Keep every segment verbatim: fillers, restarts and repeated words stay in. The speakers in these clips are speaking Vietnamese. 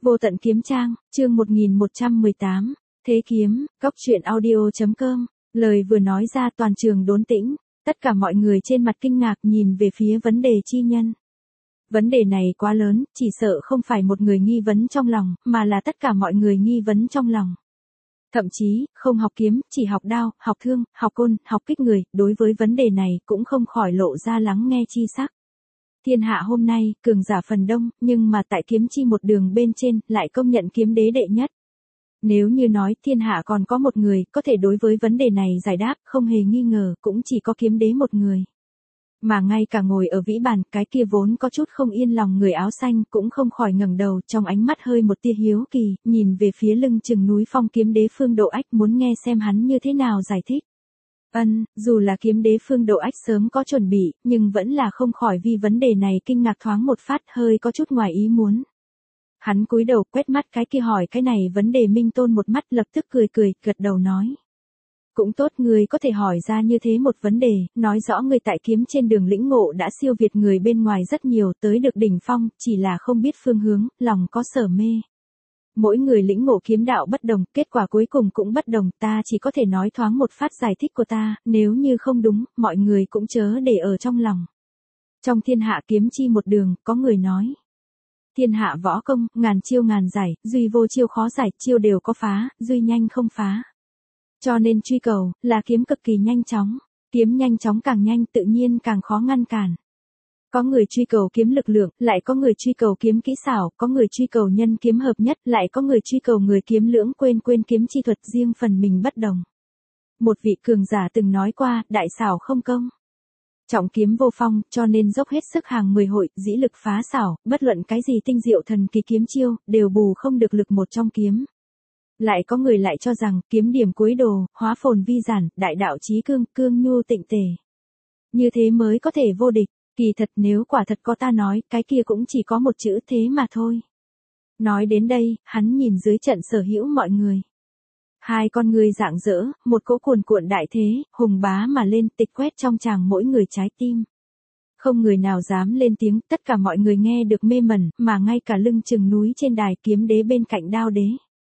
Vô tận kiếm trang, chương một nghìn một trăm mười tám, Thế kiếm, Cốc truyện audio.com, lời vừa nói ra toàn trường đốn tĩnh, tất cả mọi người trên mặt kinh ngạc nhìn về phía vấn đề chi nhân. Vấn đề này quá lớn, chỉ sợ không phải một người nghi vấn trong lòng, mà là tất cả mọi người nghi vấn trong lòng. Thậm chí, không học kiếm, chỉ học đao, học thương, học côn, học kích người, đối với vấn đề này cũng không khỏi lộ ra lắng nghe chi sắc. Thiên hạ hôm nay, cường giả phần đông, nhưng mà tại kiếm chi một đường bên trên, lại công nhận kiếm đế đệ nhất. Nếu như nói thiên hạ còn có một người, có thể đối với vấn đề này giải đáp, không hề nghi ngờ, cũng chỉ có kiếm đế một người. Mà ngay cả ngồi ở vĩ bàn, cái kia vốn có chút không yên lòng người áo xanh, cũng không khỏi ngẩng đầu, trong ánh mắt hơi một tia hiếu kỳ, nhìn về phía lưng chừng núi phong kiếm đế Phương Độ Ách, muốn nghe xem hắn như thế nào giải thích. Ân, dù là kiếm đế Phương Độ Ách sớm có chuẩn bị, nhưng vẫn là không khỏi vì vấn đề này kinh ngạc thoáng một phát, hơi có chút ngoài ý muốn. Hắn cúi đầu quét mắt cái kia hỏi cái này vấn đề Minh Tôn một mắt, lập tức cười cười, gật đầu nói. Cũng tốt, người có thể hỏi ra như thế một vấn đề, nói rõ người tại kiếm trên đường lĩnh ngộ đã siêu việt người bên ngoài rất nhiều, tới được đỉnh phong, chỉ là không biết phương hướng, lòng có sở mê. Mỗi người lĩnh ngộ kiếm đạo bất đồng, kết quả cuối cùng cũng bất đồng, ta chỉ có thể nói thoáng một phát giải thích của ta, nếu như không đúng, mọi người cũng chớ để ở trong lòng. Trong thiên hạ kiếm chi một đường, có người nói. Thiên hạ võ công, ngàn chiêu ngàn giải, duy vô chiêu khó giải, chiêu đều có phá, duy nhanh không phá. Cho nên truy cầu, là kiếm cực kỳ nhanh chóng, kiếm nhanh chóng càng nhanh tự nhiên càng khó ngăn cản. Có người truy cầu kiếm lực lượng, lại có người truy cầu kiếm kỹ xảo, có người truy cầu nhân kiếm hợp nhất, lại có người truy cầu người kiếm lưỡng quên quên kiếm chi thuật riêng phần mình bất đồng. Một vị cường giả từng nói qua, đại xảo không công. Trọng kiếm vô phong, cho nên dốc hết sức hàng mười hội, dĩ lực phá xảo, bất luận cái gì tinh diệu thần kỳ kiếm chiêu, đều bù không được lực một trong kiếm. Lại có người lại cho rằng, kiếm điểm cuối đồ, hóa phồn vi giản, đại đạo chí cương, cương nhu tịnh tề. Như thế mới có thể vô địch, kỳ thật nếu quả thật có ta nói, cái kia cũng chỉ có một chữ thế mà thôi. Nói đến đây, hắn nhìn dưới trận sở hữu mọi người. Hai con người rạng rỡ, một cỗ cuồn cuộn đại thế, hùng bá mà lên, tịch quét trong tràng mỗi người trái tim. Không người nào dám lên tiếng, tất cả mọi người nghe được mê mẩn, mà ngay cả lưng chừng núi trên đài kiếm đế bên cạnh đao đế.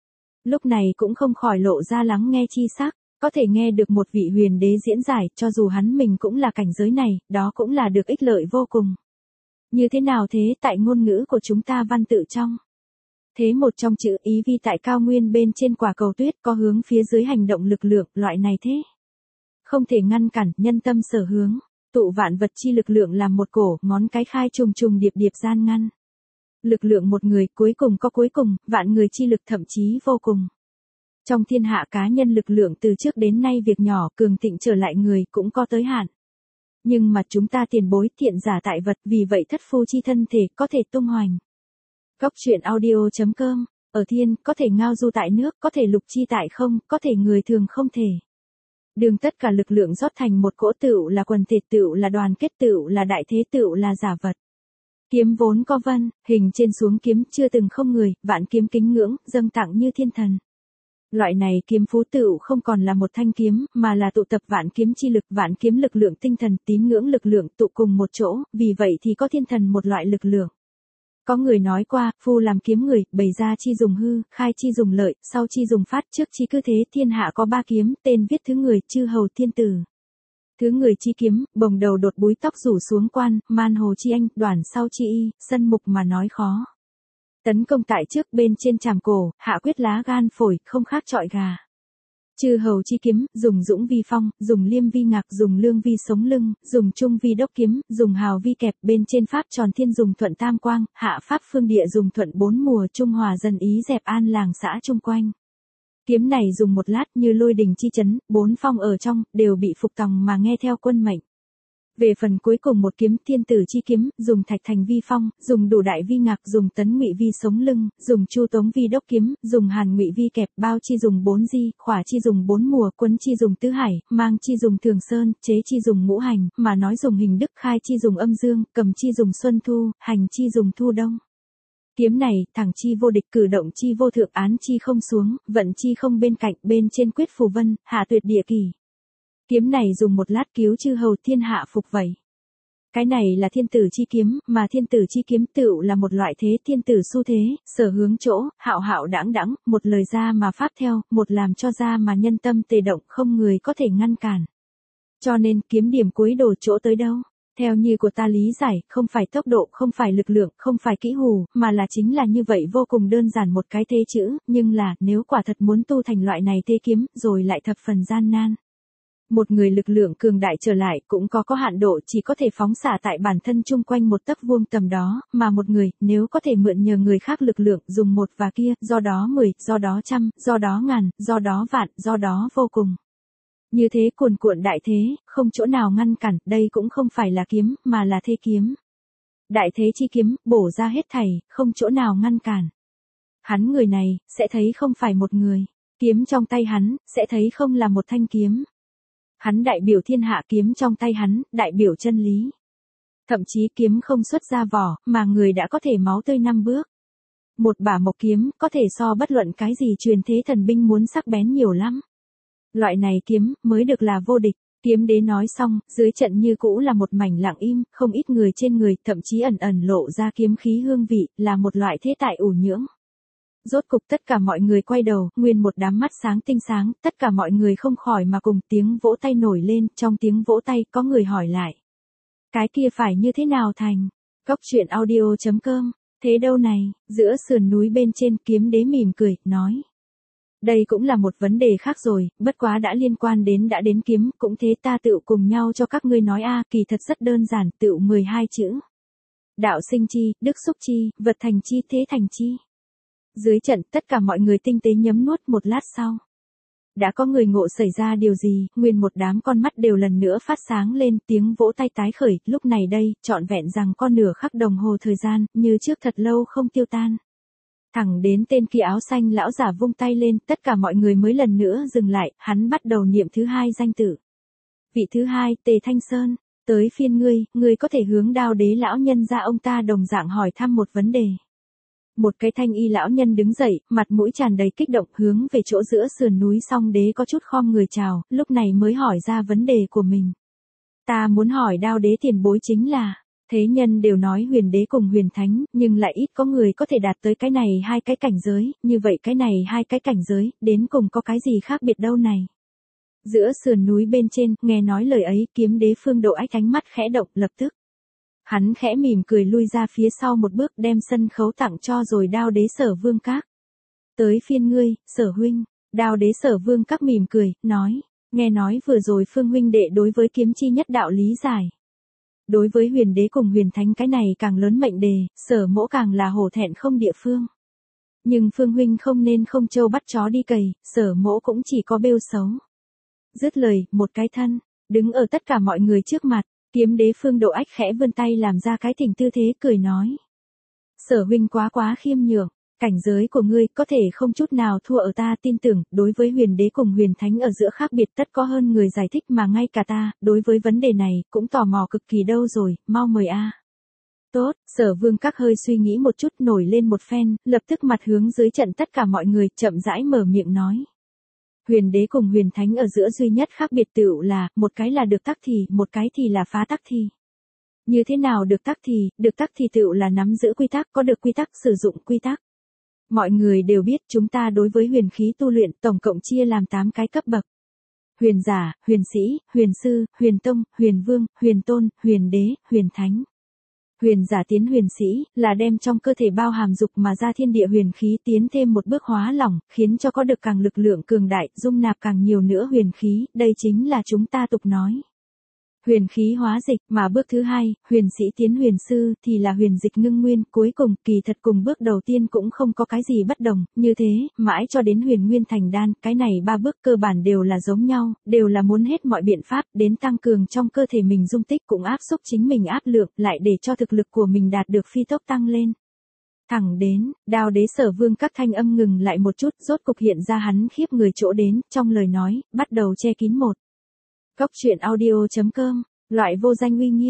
Lúc này cũng không khỏi lộ ra lắng nghe chi sắc, có thể nghe được một vị huyền đế diễn giải, cho dù hắn mình cũng là cảnh giới này, đó cũng là được ích lợi vô cùng. Như thế nào thế, tại ngôn ngữ của chúng ta văn tự trong. Thế một trong chữ ý vi tại cao nguyên bên trên quả cầu tuyết có hướng phía dưới hành động lực lượng, loại này thế. Không thể ngăn cản, nhân tâm sở hướng, tụ vạn vật chi lực lượng làm một cổ, ngón cái khai trùng trùng điệp điệp gian ngăn. Lực lượng một người, cuối cùng có cuối cùng, vạn người chi lực thậm chí vô cùng. Trong thiên hạ cá nhân lực lượng từ trước đến nay việc nhỏ, cường thịnh trở lại người cũng có tới hạn. Nhưng mà chúng ta tiền bối thiện giả tại vật, vì vậy thất phu chi thân thể có thể tung hoành. Cốc truyện audio.com, ở thiên, có thể ngao du tại nước, có thể lục chi tại không, có thể người thường không thể. Đường tất cả lực lượng rót thành một cỗ tựu là quần thể, tựu là đoàn kết, tựu là đại thế, tựu là giả vật. Kiếm vốn có vân, hình trên xuống kiếm chưa từng không người, vạn kiếm kính ngưỡng, dâng tặng như thiên thần. Loại này kiếm phú tựu không còn là một thanh kiếm, mà là tụ tập vạn kiếm chi lực, vạn kiếm lực lượng tinh thần, tín ngưỡng lực lượng tụ cùng một chỗ, vì vậy thì có thiên thần một loại lực lượng. Có người nói qua, phu làm kiếm người, bày ra chi dùng hư, khai chi dùng lợi, sau chi dùng phát, trước chi cứ thế, thiên hạ có ba kiếm, tên viết thứ người, chư hầu thiên tử. Thứ người chi kiếm, bồng đầu đột búi tóc rủ xuống quan, man hồ chi anh, đoàn sau chi y, sân mục mà nói khó. Tấn công tại trước bên trên tràm cổ, hạ quyết lá gan phổi, không khác trọi gà. Chư hầu chi kiếm, dùng dũng vi phong, dùng liêm vi ngạc, dùng lương vi sống lưng, dùng trung vi đốc kiếm, dùng hào vi kẹp, bên trên pháp tròn thiên dùng thuận tam quang, hạ pháp phương địa dùng thuận bốn mùa, trung hòa dân ý dẹp an làng xã chung quanh. Kiếm này dùng một lát như lôi đình chi chấn, bốn phong ở trong, đều bị phục tòng mà nghe theo quân mệnh. Về phần cuối cùng một kiếm thiên tử chi kiếm, dùng thạch thành vi phong, dùng đủ đại vi ngạc, dùng tấn ngụy vi sống lưng, dùng chu tống vi đốc kiếm, dùng hàn ngụy vi kẹp, bao chi dùng bốn di, khỏa chi dùng bốn mùa, quấn chi dùng tứ hải, mang chi dùng thường sơn, chế chi dùng ngũ hành, mà nói dùng hình đức, khai chi dùng âm dương, cầm chi dùng xuân thu, hành chi dùng thu đông. Kiếm này, thẳng chi vô địch, cử động chi vô thượng, án chi không xuống, vận chi không bên cạnh, bên trên quyết phù vân, hạ tuyệt địa kỳ. Kiếm này dùng một lát cứu chư hầu thiên hạ phục vậy. Cái này là thiên tử chi kiếm, mà thiên tử chi kiếm tựu là một loại thế thiên tử xu thế, sở hướng chỗ, hạo hạo đãng đãng, một lời ra mà pháp theo, một làm cho ra mà nhân tâm tề động, không người có thể ngăn cản. Cho nên kiếm điểm cuối đổ chỗ tới đâu? Theo như của ta lý giải, không phải tốc độ, không phải lực lượng, không phải kỹ hù, mà là chính là như vậy vô cùng đơn giản một cái thế chữ, nhưng là, nếu quả thật muốn tu thành loại này thế kiếm, rồi lại thập phần gian nan. Một người lực lượng cường đại trở lại cũng có có hạn độ, chỉ có thể phóng xạ tại bản thân chung quanh một tấc vuông tầm đó, mà một người, nếu có thể mượn nhờ người khác lực lượng, dùng một và kia, do đó mười, do đó trăm, do đó ngàn, do đó vạn, do đó vô cùng. Như thế cuồn cuộn đại thế, không chỗ nào ngăn cản, đây cũng không phải là kiếm, mà là thế kiếm. Đại thế chi kiếm, bổ ra hết thảy, không chỗ nào ngăn cản. Hắn người này, sẽ thấy không phải một người, kiếm trong tay hắn, sẽ thấy không là một thanh kiếm. Hắn đại biểu thiên hạ, kiếm trong tay hắn, đại biểu chân lý. Thậm chí kiếm không xuất ra vỏ, mà người đã có thể máu tươi năm bước. Một bả mộc kiếm, có thể so bất luận cái gì truyền thế thần binh muốn sắc bén nhiều lắm. Loại này kiếm, mới được là vô địch. Kiếm đế nói xong, dưới trận như cũ là một mảnh lặng im, không ít người trên người, thậm chí ẩn ẩn lộ ra kiếm khí hương vị, là một loại thế tại ủ nhưỡng. Rốt cục tất cả mọi người quay đầu, nguyên một đám mắt sáng tinh sáng, tất cả mọi người không khỏi mà cùng tiếng vỗ tay nổi lên, trong tiếng vỗ tay có người hỏi lại. Cái kia phải như thế nào thành? Cóc truyện audio chấm com, thế đâu này, giữa sườn núi bên trên kiếm đế mỉm cười, nói. Đây cũng là một vấn đề khác rồi, bất quá đã liên quan đến đã đến kiếm, cũng thế ta tự cùng nhau cho các ngươi nói a, kỳ thật rất đơn giản, tự mười hai chữ. Đạo sinh chi, đức xúc chi, vật thành chi, thế thành chi. Dưới trận, tất cả mọi người tinh tế nhấm nuốt một lát sau. Đã có người ngộ xảy ra điều gì, nguyên một đám con mắt đều lần nữa phát sáng lên, tiếng vỗ tay tái khởi, lúc này đây, trọn vẹn rằng con nửa khắc đồng hồ thời gian, như trước thật lâu không tiêu tan. Thẳng đến tên kia áo xanh lão giả vung tay lên, tất cả mọi người mới lần nữa dừng lại, hắn bắt đầu niệm thứ hai danh tự. Vị thứ hai, Tề Thanh Sơn, tới phiên ngươi, ngươi có thể hướng Đao Đế lão nhân ra, ông ta đồng dạng hỏi thăm một vấn đề. Một cái thanh y lão nhân đứng dậy, mặt mũi tràn đầy kích động, hướng về chỗ giữa sườn núi Song Đế có chút khom người chào, lúc này mới hỏi ra vấn đề của mình. Ta muốn hỏi Đao Đế tiền bối chính là, thế nhân đều nói huyền đế cùng huyền thánh, nhưng lại ít có người có thể đạt tới cái này hai cái cảnh giới, như vậy cái này hai cái cảnh giới, đến cùng có cái gì khác biệt đâu này. Giữa sườn núi bên trên, nghe nói lời ấy, kiếm đế Phương Độ Ách ánh mắt khẽ động, lập tức. Hắn khẽ mỉm cười lui ra phía sau một bước, đem sân khấu tặng cho rồi Đao Đế Sở Vương Các. Tới phiên ngươi, Sở huynh. Đao Đế Sở Vương Các mỉm cười, nói, nghe nói vừa rồi Phương huynh đệ đối với kiếm chi nhất đạo lý giải. Đối với huyền đế cùng huyền thánh cái này càng lớn mệnh đề, Sở mỗ càng là hổ thẹn không địa phương. Nhưng Phương huynh không nên không trâu bắt chó đi cày, Sở mỗ cũng chỉ có bêu xấu. Dứt lời, một cái thân, đứng ở tất cả mọi người trước mặt. Kiếm đế Phương Độ Ách khẽ vươn tay làm ra cái thỉnh tư thế, cười nói. Sở huynh quá quá khiêm nhường, cảnh giới của ngươi có thể không chút nào thua ở ta, tin tưởng, đối với huyền đế cùng huyền thánh ở giữa khác biệt tất có hơn người giải thích, mà ngay cả ta, đối với vấn đề này, cũng tò mò cực kỳ đâu rồi, mau mời a. Tốt, Sở Vương Các hơi suy nghĩ một chút, nổi lên một phen, lập tức mặt hướng dưới trận tất cả mọi người, chậm rãi mở miệng nói. Huyền đế cùng huyền thánh ở giữa duy nhất khác biệt tựu là, một cái là được tắc thì, một cái thì là phá tắc thì. Như thế nào được tắc thì, được tắc thì tựu là nắm giữ quy tắc, có được quy tắc, sử dụng quy tắc. Mọi người đều biết chúng ta đối với huyền khí tu luyện tổng cộng chia làm tám cái cấp bậc. Huyền giả, huyền sĩ, huyền sư, huyền tông, huyền vương, huyền tôn, huyền đế, huyền thánh. Huyền giả tiến huyền sĩ, là đem trong cơ thể bao hàm dục mà ra thiên địa huyền khí tiến thêm một bước hóa lỏng, khiến cho có được càng lực lượng cường đại, dung nạp càng nhiều nữa huyền khí, đây chính là chúng ta tục nói. Huyền khí hóa dịch, mà bước thứ hai, huyền sĩ tiến huyền sư, thì là huyền dịch ngưng nguyên, cuối cùng, kỳ thật cùng bước đầu tiên cũng không có cái gì bất đồng, như thế, mãi cho đến huyền nguyên thành đan, cái này ba bước cơ bản đều là giống nhau, đều là muốn hết mọi biện pháp, đến tăng cường trong cơ thể mình dung tích cũng áp xúc chính mình áp lượng, lại để cho thực lực của mình đạt được phi tốc tăng lên. Thẳng đến, Đao Đế Sở Vương Các thanh âm ngừng lại một chút, rốt cục hiện ra hắn khiếp người chỗ đến, trong lời nói, bắt đầu che kín một. Cóc truyện audio chấm com, loại vô danh uy nghiêm,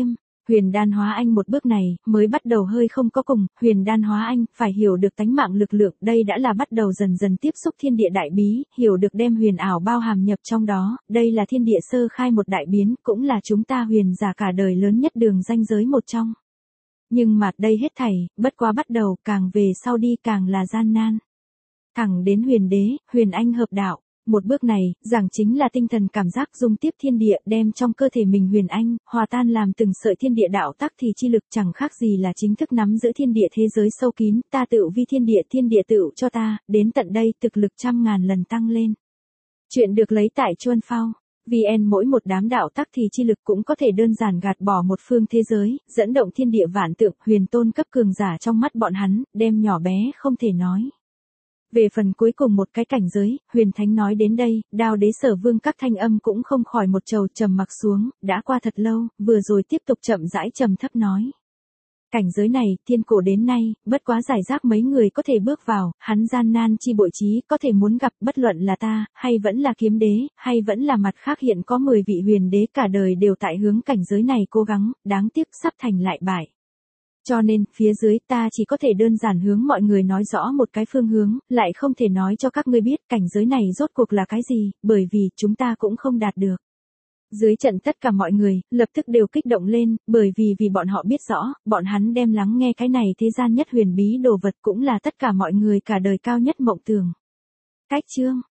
Huyền đan hóa anh một bước này, mới bắt đầu hơi không có cùng, huyền đan hóa anh, phải hiểu được tánh mạng lực lượng, đây đã là bắt đầu dần dần tiếp xúc thiên địa đại bí, hiểu được đem huyền ảo bao hàm nhập trong đó, đây là thiên địa sơ khai một đại biến, cũng là chúng ta huyền giả cả đời lớn nhất đường ranh giới một trong. Nhưng mà đây hết thảy, bất quá bắt đầu, càng về sau đi càng là gian nan. Thẳng đến huyền đế, huyền anh hợp đạo. Một bước này, giảng chính là tinh thần cảm giác dung tiếp thiên địa, đem trong cơ thể mình huyền anh, hòa tan làm từng sợi thiên địa đạo tắc thì chi lực chẳng khác gì là chính thức nắm giữ thiên địa thế giới sâu kín, ta tự vi thiên địa, thiên địa tự cho ta, đến tận đây thực lực trăm ngàn lần tăng lên. Chuyện được lấy tại Chuân Phao. vê en mỗi một đám đạo tắc thì chi lực cũng có thể đơn giản gạt bỏ một phương thế giới, dẫn động thiên địa vạn tượng, huyền tôn cấp cường giả trong mắt bọn hắn, đem nhỏ bé không thể nói. Về phần cuối cùng một cái cảnh giới, huyền thánh nói đến đây, Đao Đế Sở Vương các thanh âm cũng không khỏi một trầu trầm mặc xuống, đã qua thật lâu, vừa rồi tiếp tục chậm rãi trầm thấp nói. Cảnh giới này, thiên cổ đến nay, bất quá giải rác mấy người có thể bước vào, hắn gian nan chi bội trí, có thể muốn gặp, bất luận là ta, hay vẫn là kiếm đế, hay vẫn là mặt khác hiện có mười vị huyền đế cả đời đều tại hướng cảnh giới này cố gắng, đáng tiếc sắp thành lại bại. Cho nên, phía dưới ta chỉ có thể đơn giản hướng mọi người nói rõ một cái phương hướng, lại không thể nói cho các ngươi biết cảnh giới này rốt cuộc là cái gì, bởi vì chúng ta cũng không đạt được. Dưới trận tất cả mọi người, lập tức đều kích động lên, bởi vì vì bọn họ biết rõ, bọn hắn đem lắng nghe cái này thế gian nhất huyền bí đồ vật cũng là tất cả mọi người cả đời cao nhất mộng tưởng. Cách chương